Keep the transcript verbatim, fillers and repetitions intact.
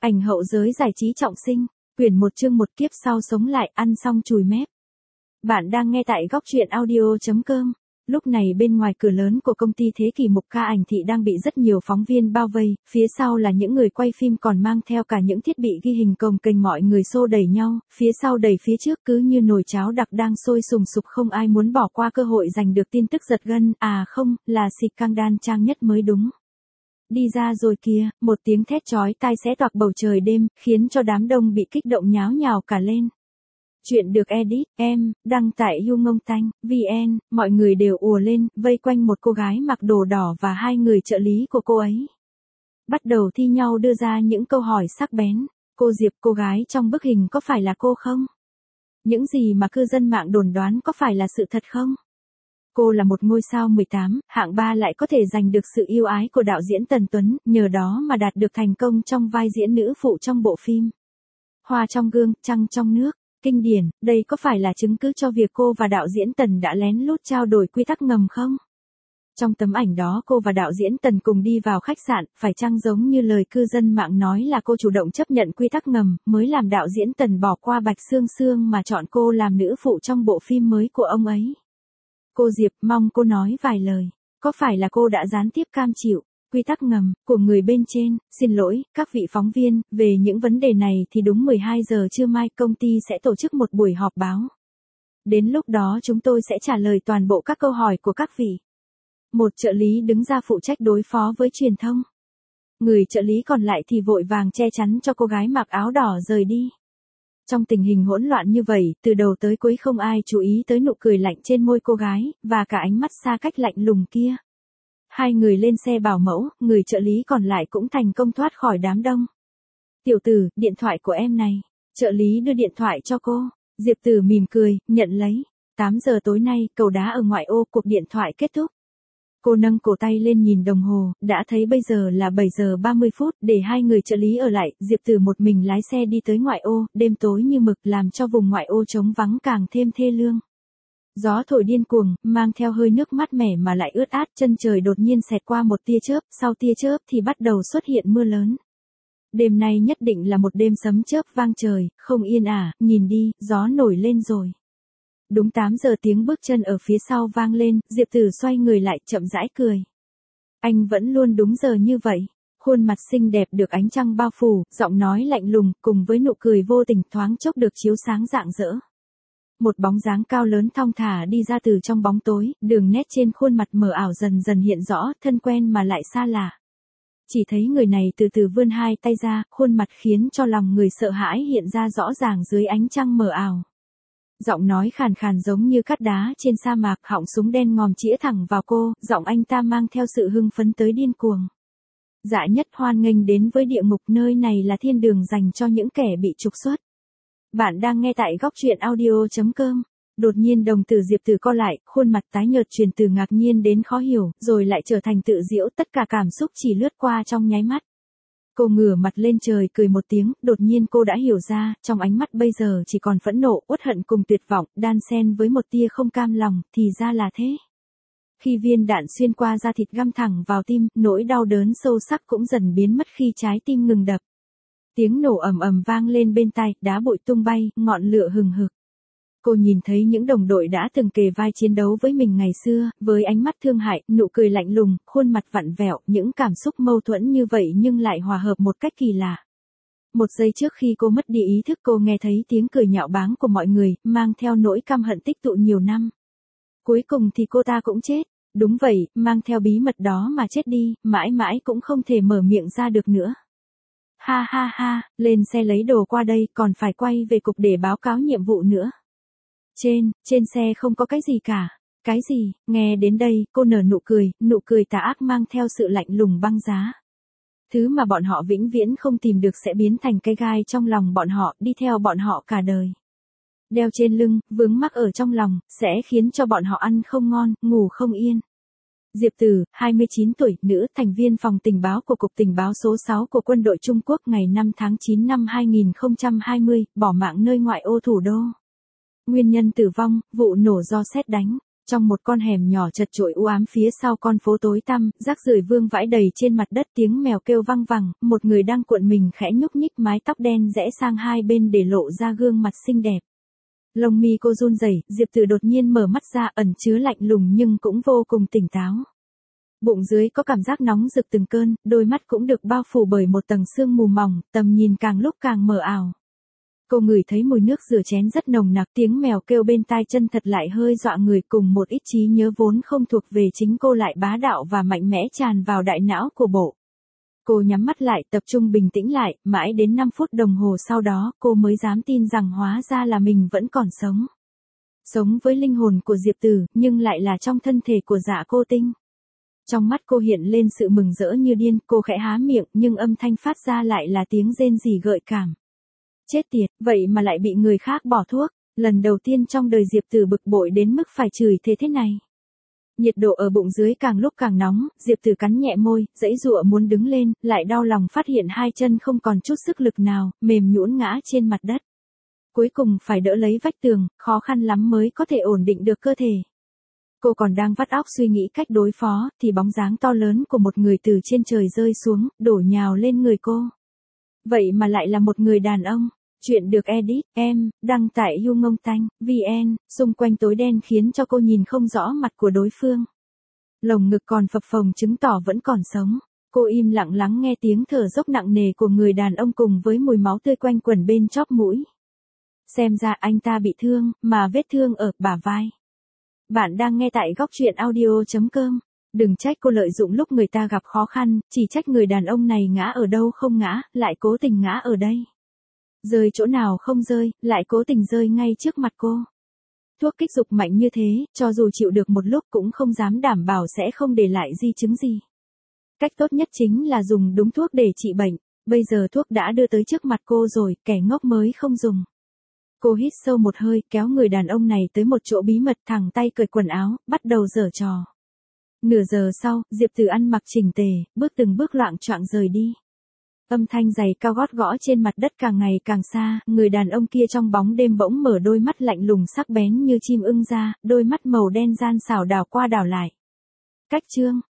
Ảnh hậu giới giải trí trọng sinh, quyển một chương một kiếp sau sống lại, ăn xong chùi mép. Bạn đang nghe tại góc truyện audio chấm com. Lúc này bên ngoài cửa lớn của công ty Thế Kỷ Mục Ca Ảnh Thị đang bị rất nhiều phóng viên bao vây, phía sau là những người quay phim còn mang theo cả những thiết bị ghi hình cồng kềnh, mọi người xô đẩy nhau, phía sau đẩy phía trước cứ như nồi cháo đặc đang sôi sùng sục, không ai muốn bỏ qua cơ hội giành được tin tức giật gân, à không, là scandal trang nhất mới đúng. Đi ra rồi kìa, một tiếng thét chói tai xé toạc bầu trời đêm, khiến cho đám đông bị kích động nháo nhào cả lên. Chuyện được edit, em, đăng tại YouNgongTanh, vn, mọi người đều ùa lên, vây quanh một cô gái mặc đồ đỏ và hai người trợ lý của cô ấy. Bắt đầu thi nhau đưa ra những câu hỏi sắc bén. Cô Diệp, cô gái trong bức hình có phải là cô không? Những gì mà cư dân mạng đồn đoán có phải là sự thật không? Cô là một ngôi sao mười tám, hạng ba lại có thể giành được sự yêu ái của đạo diễn Tần Tuấn, nhờ đó mà đạt được thành công trong vai diễn nữ phụ trong bộ phim Hoa trong gương, trăng trong nước. Kinh điển, đây có phải là chứng cứ cho việc cô và đạo diễn Tần đã lén lút trao đổi quy tắc ngầm không? Trong tấm ảnh đó cô và đạo diễn Tần cùng đi vào khách sạn, phải chăng giống như lời cư dân mạng nói là cô chủ động chấp nhận quy tắc ngầm, mới làm đạo diễn Tần bỏ qua Bạch Sương Sương mà chọn cô làm nữ phụ trong bộ phim mới của ông ấy? Cô Diệp, mong cô nói vài lời. Có phải là cô đã gián tiếp cam chịu quy tắc ngầm của người bên trên? Xin lỗi, các vị phóng viên, về những vấn đề này thì đúng mười hai giờ trưa mai công ty sẽ tổ chức một buổi họp báo. Đến lúc đó chúng tôi sẽ trả lời toàn bộ các câu hỏi của các vị. Một trợ lý đứng ra phụ trách đối phó với truyền thông. Người trợ lý còn lại thì vội vàng che chắn cho cô gái mặc áo đỏ rời đi. Trong tình hình hỗn loạn như vậy, từ đầu tới cuối không ai chú ý tới nụ cười lạnh trên môi cô gái, và cả ánh mắt xa cách lạnh lùng kia. Hai người lên xe bảo mẫu, người trợ lý còn lại cũng thành công thoát khỏi đám đông. Tiểu tử, điện thoại của em này. Trợ lý đưa điện thoại cho cô. Diệp Tử mỉm cười, nhận lấy. tám giờ tối nay, cầu đá ở ngoại ô, cuộc điện thoại kết thúc. Cô nâng cổ tay lên nhìn đồng hồ, đã thấy bây giờ là bảy giờ ba mươi phút, để hai người trợ lý ở lại, Diệp Tử một mình lái xe đi tới ngoại ô, đêm tối như mực làm cho vùng ngoại ô trống vắng càng thêm thê lương. Gió thổi điên cuồng, mang theo hơi nước mát mẻ mà lại ướt át, chân trời đột nhiên xẹt qua một tia chớp, sau tia chớp thì bắt đầu xuất hiện mưa lớn. Đêm nay nhất định là một đêm sấm chớp vang trời, không yên ả, nhìn đi, gió nổi lên rồi. Đúng tám giờ tiếng bước chân ở phía sau vang lên, Diệp Tử xoay người lại, chậm rãi cười. Anh vẫn luôn đúng giờ như vậy. Khuôn mặt xinh đẹp được ánh trăng bao phủ, giọng nói lạnh lùng, cùng với nụ cười vô tình thoáng chốc được chiếu sáng rạng rỡ. Một bóng dáng cao lớn thong thả đi ra từ trong bóng tối, đường nét trên khuôn mặt mờ ảo dần dần hiện rõ, thân quen mà lại xa lạ. Chỉ thấy người này từ từ vươn hai tay ra, khuôn mặt khiến cho lòng người sợ hãi hiện ra rõ ràng dưới ánh trăng mờ ảo. Giọng nói khàn khàn giống như cát đá trên sa mạc, họng súng đen ngòm chĩa thẳng vào cô, giọng anh ta mang theo sự hưng phấn tới điên cuồng. Dạ nhất hoan nghênh đến với địa ngục, nơi này là thiên đường dành cho những kẻ bị trục xuất. Bạn đang nghe tại góc truyện audio chấm com. Đột nhiên đồng tử Diệp Tử co lại, khuôn mặt tái nhợt chuyển từ ngạc nhiên đến khó hiểu, rồi lại trở thành tự giễu, tất cả cảm xúc chỉ lướt qua trong nháy mắt. Cô ngửa mặt lên trời cười một tiếng, đột nhiên cô đã hiểu ra, trong ánh mắt bây giờ chỉ còn phẫn nộ, uất hận cùng tuyệt vọng, đan xen với một tia không cam lòng, thì ra là thế. Khi viên đạn xuyên qua da thịt găm thẳng vào tim, nỗi đau đớn sâu sắc cũng dần biến mất khi trái tim ngừng đập. Tiếng nổ ầm ầm vang lên bên tai, đá bụi tung bay, ngọn lửa hừng hực. Cô nhìn thấy những đồng đội đã từng kề vai chiến đấu với mình ngày xưa, với ánh mắt thương hại, nụ cười lạnh lùng, khuôn mặt vặn vẹo, những cảm xúc mâu thuẫn như vậy nhưng lại hòa hợp một cách kỳ lạ. Một giây trước khi cô mất đi ý thức, cô nghe thấy tiếng cười nhạo báng của mọi người, mang theo nỗi căm hận tích tụ nhiều năm. Cuối cùng thì cô ta cũng chết. Đúng vậy, mang theo bí mật đó mà chết đi, mãi mãi cũng không thể mở miệng ra được nữa. Ha ha ha, lên xe lấy đồ qua đây, còn phải quay về cục để báo cáo nhiệm vụ nữa. Trên, trên xe không có cái gì cả. Cái gì? Nghe đến đây, cô nở nụ cười, nụ cười tà ác mang theo sự lạnh lùng băng giá. Thứ mà bọn họ vĩnh viễn không tìm được sẽ biến thành cái gai trong lòng bọn họ, đi theo bọn họ cả đời. Đeo trên lưng, vướng mắc ở trong lòng, sẽ khiến cho bọn họ ăn không ngon, ngủ không yên. Diệp Tử, hai mươi chín tuổi, nữ, thành viên phòng tình báo của Cục Tình báo số sáu của quân đội Trung Quốc, ngày năm tháng chín năm hai nghìn không trăm hai mươi, bỏ mạng nơi ngoại ô thủ đô. Nguyên nhân tử vong, vụ nổ do sét đánh. Trong một con hẻm nhỏ chật chội u ám phía sau con phố tối tăm, rác rưởi vương vãi đầy trên mặt đất, tiếng mèo kêu văng vẳng, một người đang cuộn mình khẽ nhúc nhích, mái tóc đen rẽ sang hai bên để lộ ra gương mặt xinh đẹp. Lông mi cô run rẩy, Diệp Tử đột nhiên mở mắt ra, ẩn chứa lạnh lùng nhưng cũng vô cùng tỉnh táo. Bụng dưới có cảm giác nóng rực từng cơn, đôi mắt cũng được bao phủ bởi một tầng sương mù mỏng, tầm nhìn càng lúc càng mờ ảo. Cô ngửi thấy mùi nước rửa chén rất nồng nặc, tiếng mèo kêu bên tai chân thật lại hơi dọa người, cùng một ít trí nhớ vốn không thuộc về chính cô lại bá đạo và mạnh mẽ tràn vào đại não của bộ. Cô nhắm mắt lại, tập trung bình tĩnh lại, mãi đến năm phút đồng hồ sau đó cô mới dám tin rằng hóa ra là mình vẫn còn sống. Sống với linh hồn của Diệp Tử, nhưng lại là trong thân thể của Dạ Cô Tinh. Trong mắt cô hiện lên sự mừng rỡ như điên, cô khẽ há miệng nhưng âm thanh phát ra lại là tiếng rên rỉ gợi cảm. Chết tiệt, vậy mà lại bị người khác bỏ thuốc, lần đầu tiên trong đời Diệp Tử bực bội đến mức phải chửi thề thế này. Nhiệt độ ở bụng dưới càng lúc càng nóng, Diệp Tử cắn nhẹ môi, giãy giụa muốn đứng lên, lại đau lòng phát hiện hai chân không còn chút sức lực nào, mềm nhũn ngã trên mặt đất. Cuối cùng phải đỡ lấy vách tường, khó khăn lắm mới có thể ổn định được cơ thể. Cô còn đang vắt óc suy nghĩ cách đối phó, thì bóng dáng to lớn của một người từ trên trời rơi xuống, đổ nhào lên người cô. Vậy mà lại là một người đàn ông. Chuyện được edit, em, đăng tại Yungong Tanh, vn, xung quanh tối đen khiến cho cô nhìn không rõ mặt của đối phương. Lồng ngực còn phập phồng chứng tỏ vẫn còn sống. Cô im lặng lắng nghe tiếng thở dốc nặng nề của người đàn ông cùng với mùi máu tươi quanh quẩn bên chóp mũi. Xem ra anh ta bị thương, mà vết thương ở bả vai. Bạn đang nghe tại góc truyện audio chấm com. Đừng trách cô lợi dụng lúc người ta gặp khó khăn, chỉ trách người đàn ông này ngã ở đâu không ngã, lại cố tình ngã ở đây. Rơi chỗ nào không rơi, lại cố tình rơi ngay trước mặt cô. Thuốc kích dục mạnh như thế, cho dù chịu được một lúc cũng không dám đảm bảo sẽ không để lại di chứng gì. Cách tốt nhất chính là dùng đúng thuốc để trị bệnh, bây giờ thuốc đã đưa tới trước mặt cô rồi, kẻ ngốc mới không dùng. Cô hít sâu một hơi, kéo người đàn ông này tới một chỗ bí mật, thẳng tay cởi quần áo, bắt đầu giở trò. Nửa giờ sau, Diệp Tử ăn mặc chỉnh tề, bước từng bước loạng choạng rời đi. Âm thanh giày cao gót gõ trên mặt đất càng ngày càng xa, người đàn ông kia trong bóng đêm bỗng mở đôi mắt lạnh lùng sắc bén như chim ưng ra, đôi mắt màu đen gian xảo đảo qua đảo lại. Cách chương